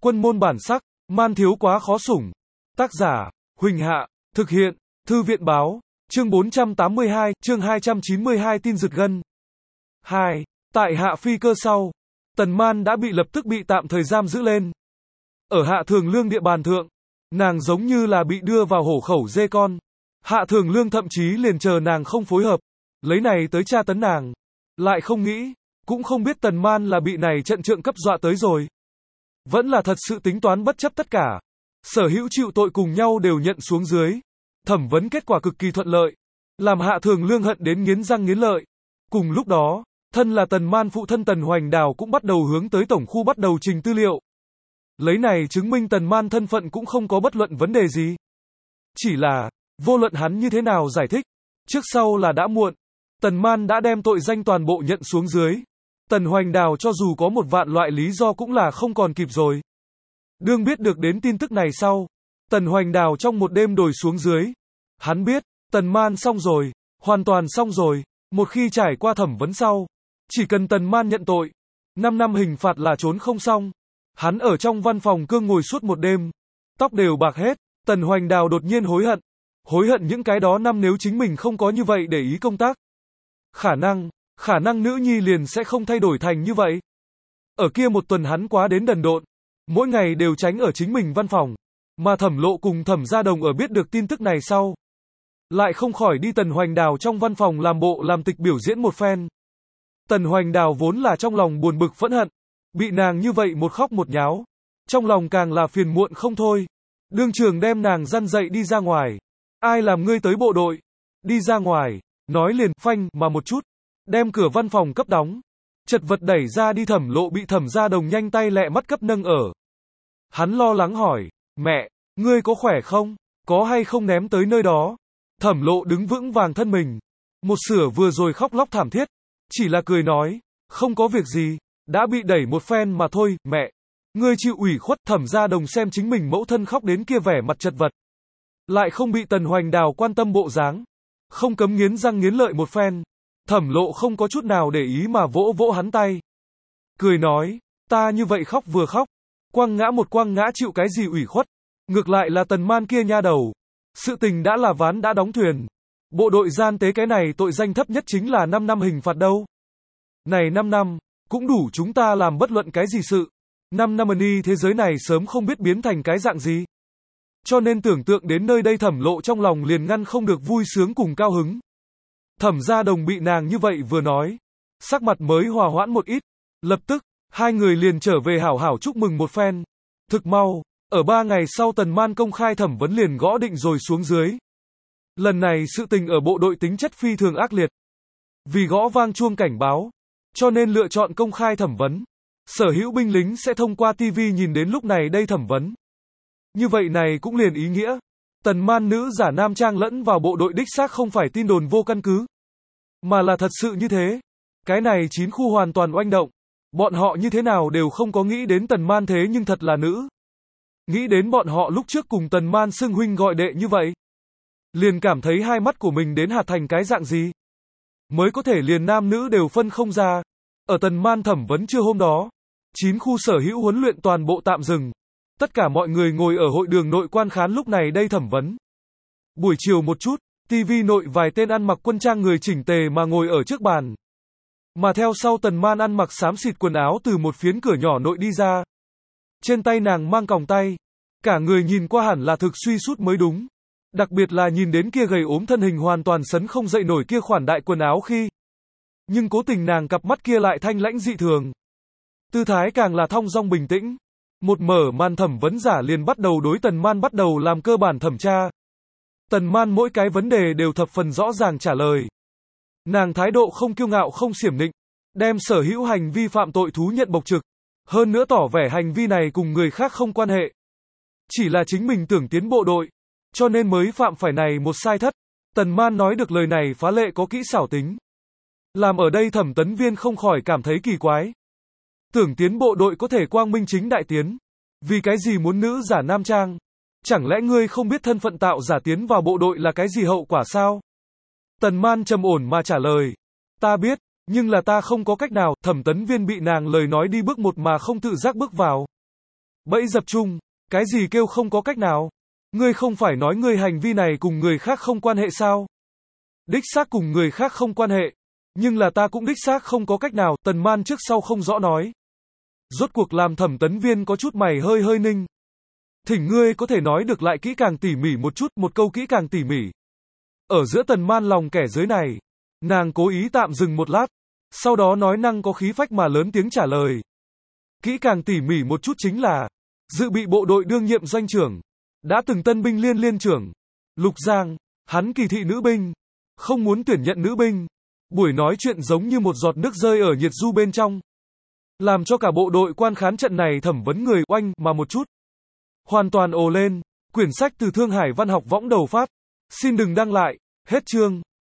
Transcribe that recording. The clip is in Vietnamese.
Quân môn bản sắc, man thiếu quá khó sủng. Tác giả, Huỳnh Hạ, thực hiện, Thư viện báo, chương 482, chương 292 tin giật gân. 2. Tại Hạ Phi Cơ sau, Tần Man đã bị lập tức bị tạm thời giam giữ lên. Ở Hạ Thường Lương địa bàn thượng, nàng giống như là bị đưa vào hổ khẩu dê con. Hạ Thường Lương thậm chí liền chờ nàng không phối hợp, lấy này tới tra tấn nàng. Lại không nghĩ, cũng không biết Tần Man là bị này trận trượng cấp dọa tới rồi. Vẫn là thật sự tính toán bất chấp tất cả. Sở hữu chịu tội cùng nhau đều nhận xuống dưới. Thẩm vấn kết quả cực kỳ thuận lợi, làm Hạ Thường Lương hận đến nghiến răng nghiến lợi. Cùng lúc đó, thân là Tần Man phụ thân Tần Hoành Đào cũng bắt đầu hướng tới tổng khu bắt đầu trình tư liệu. Lấy này chứng minh Tần Man thân phận cũng không có bất luận vấn đề gì. Chỉ là, vô luận hắn như thế nào giải thích, trước sau là đã muộn. Tần Man đã đem tội danh toàn bộ nhận xuống dưới. Tần Hoành Đào cho dù có một vạn loại lý do cũng là không còn kịp rồi. Đương biết được đến tin tức này sau, Tần Hoành Đào trong một đêm đồi xuống dưới. Hắn biết, Tần Man xong rồi, hoàn toàn xong rồi, một khi trải qua thẩm vấn sau, chỉ cần Tần Man nhận tội, 5 năm hình phạt là trốn không xong. Hắn ở trong văn phòng cương ngồi suốt một đêm, tóc đều bạc hết. Tần Hoành Đào đột nhiên hối hận những cái đó năm nếu chính mình không có như vậy để ý công tác. Khả năng nữ nhi liền sẽ không thay đổi thành như vậy. Ở kia một tuần hắn quá đến đần độn, mỗi ngày đều tránh ở chính mình văn phòng, mà Thẩm Lộ cùng Thẩm Gia Đồng ở biết được tin tức này sau, lại không khỏi đi Tần Hoành Đào trong văn phòng làm bộ làm tịch biểu diễn một phen. Tần Hoành Đào vốn là trong lòng buồn bực phẫn hận, bị nàng như vậy một khóc một nháo, trong lòng càng là phiền muộn không thôi. Đương trường đem nàng dăn dậy đi ra ngoài. Ai làm ngươi tới bộ đội? Đi ra ngoài, nói liền phanh mà một chút, đem cửa văn phòng cấp đóng. Chật vật đẩy ra đi. Thẩm Lộ bị Thẩm Gia Đồng nhanh tay lẹ mắt cấp nâng ở. Hắn lo lắng hỏi, mẹ, ngươi có khỏe không? Có hay không ném tới nơi đó? Thẩm Lộ đứng vững vàng thân mình. Một sửa vừa rồi khóc lóc thảm thiết, chỉ là cười nói, không có việc gì, đã bị đẩy một phen mà thôi, mẹ. Ngươi chịu ủy khuất. Thẩm Gia Đồng xem chính mình mẫu thân khóc đến kia vẻ mặt chật vật, lại không bị Tần Hoành Đào quan tâm bộ dáng, không cấm nghiến răng nghiến lợi một phen. Thẩm Lộ không có chút nào để ý mà vỗ vỗ hắn tay, cười nói, ta như vậy khóc vừa khóc, quăng ngã chịu cái gì ủy khuất, ngược lại là Tần Man kia nha đầu. Sự tình đã là ván đã đóng thuyền. Bộ đội gian tế cái này tội danh thấp nhất chính là 5 năm hình phạt đâu. Này 5 năm, cũng đủ chúng ta làm bất luận cái gì sự. 5 năm đi thế giới này sớm không biết biến thành cái dạng gì. Cho nên tưởng tượng đến nơi đây Thẩm Lộ trong lòng liền ngăn không được vui sướng cùng cao hứng. Thẩm Gia Đồng bị nàng như vậy vừa nói, sắc mặt mới hòa hoãn một ít. Lập tức, hai người liền trở về hảo hảo chúc mừng một phen. Thực mau, ở 3 ngày sau Tần Man công khai thẩm vấn liền gõ định rồi xuống dưới. Lần này sự tình ở bộ đội tính chất phi thường ác liệt. Vì gõ vang chuông cảnh báo, cho nên lựa chọn công khai thẩm vấn. Sở hữu binh lính sẽ thông qua TV nhìn đến lúc này đây thẩm vấn. Như vậy này cũng liền ý nghĩa, Tần Man nữ giả nam trang lẫn vào bộ đội đích xác không phải tin đồn vô căn cứ, mà là thật sự như thế. Cái này 9 khu hoàn toàn oanh động. Bọn họ như thế nào đều không có nghĩ đến Tần Man thế nhưng thật là nữ. Nghĩ đến bọn họ lúc trước cùng Tần Man xưng huynh gọi đệ như vậy, liền cảm thấy hai mắt của mình đến hạt thành cái dạng gì. Mới có thể liền nam nữ đều phân không ra. Ở Tần Man thẩm vấn trưa hôm đó, 9 khu sở hữu huấn luyện toàn bộ tạm dừng. Tất cả mọi người ngồi ở hội đường nội quan khán lúc này đây thẩm vấn. Buổi chiều một chút, TV nội vài tên ăn mặc quân trang người chỉnh tề mà ngồi ở trước bàn. Mà theo sau Tần Man ăn mặc xám xịt quần áo từ một phiến cửa nhỏ nội đi ra. Trên tay nàng mang còng tay. Cả người nhìn qua hẳn là thực suy sút mới đúng. Đặc biệt là nhìn đến kia gầy ốm thân hình hoàn toàn sấn không dậy nổi kia khoản đại quần áo khi. Nhưng cố tình nàng cặp mắt kia lại thanh lãnh dị thường. Tư thái càng là thong dong bình tĩnh. Một mở màn thẩm vấn giả liền bắt đầu đối Tần Man bắt đầu làm cơ bản thẩm tra. Tần Man mỗi cái vấn đề đều thập phần rõ ràng trả lời. Nàng thái độ không kiêu ngạo không xiểm nịnh, đem sở hữu hành vi phạm tội thú nhận bộc trực. Hơn nữa tỏ vẻ hành vi này cùng người khác không quan hệ. Chỉ là chính mình tưởng tiến bộ đội, cho nên mới phạm phải này một sai thất. Tần Man nói được lời này phá lệ có kỹ xảo tính. Làm ở đây thẩm tấn viên không khỏi cảm thấy kỳ quái. Tưởng tiến bộ đội có thể quang minh chính đại tiến. Vì cái gì muốn nữ giả nam trang? Chẳng lẽ ngươi không biết thân phận tạo giả tiến vào bộ đội là cái gì hậu quả sao? Tần Man trầm ổn mà trả lời. Ta biết, nhưng là ta không có cách nào. Thẩm tấn viên bị nàng lời nói đi bước một mà không tự giác bước vào. Bẫy dập chung. Cái gì kêu không có cách nào? Ngươi không phải nói ngươi hành vi này cùng người khác không quan hệ sao? Đích xác cùng người khác không quan hệ. Nhưng là ta cũng đích xác không có cách nào, Tần Man trước sau không rõ nói. Rốt cuộc làm Thẩm Tấn Viên có chút mày hơi hơi ninh. Thỉnh ngươi có thể nói được lại kỹ càng tỉ mỉ một chút, một câu kỹ càng tỉ mỉ. Ở giữa Tần Man lòng kẻ dưới này, nàng cố ý tạm dừng một lát, sau đó nói năng có khí phách mà lớn tiếng trả lời. Kỹ càng tỉ mỉ một chút chính là, dự bị bộ đội đương nhiệm doanh trưởng, đã từng tân binh liên trưởng, Lục Giang, hắn kỳ thị nữ binh, không muốn tuyển nhận nữ binh. Buổi nói chuyện giống như một giọt nước rơi ở nhiệt du bên trong. Làm cho cả bộ đội quan khán trận này thẩm vấn người oanh mà một chút. Hoàn toàn ồ lên, quyển sách từ Thương Hải Văn học võng đầu phát. Xin đừng đăng lại, hết chương.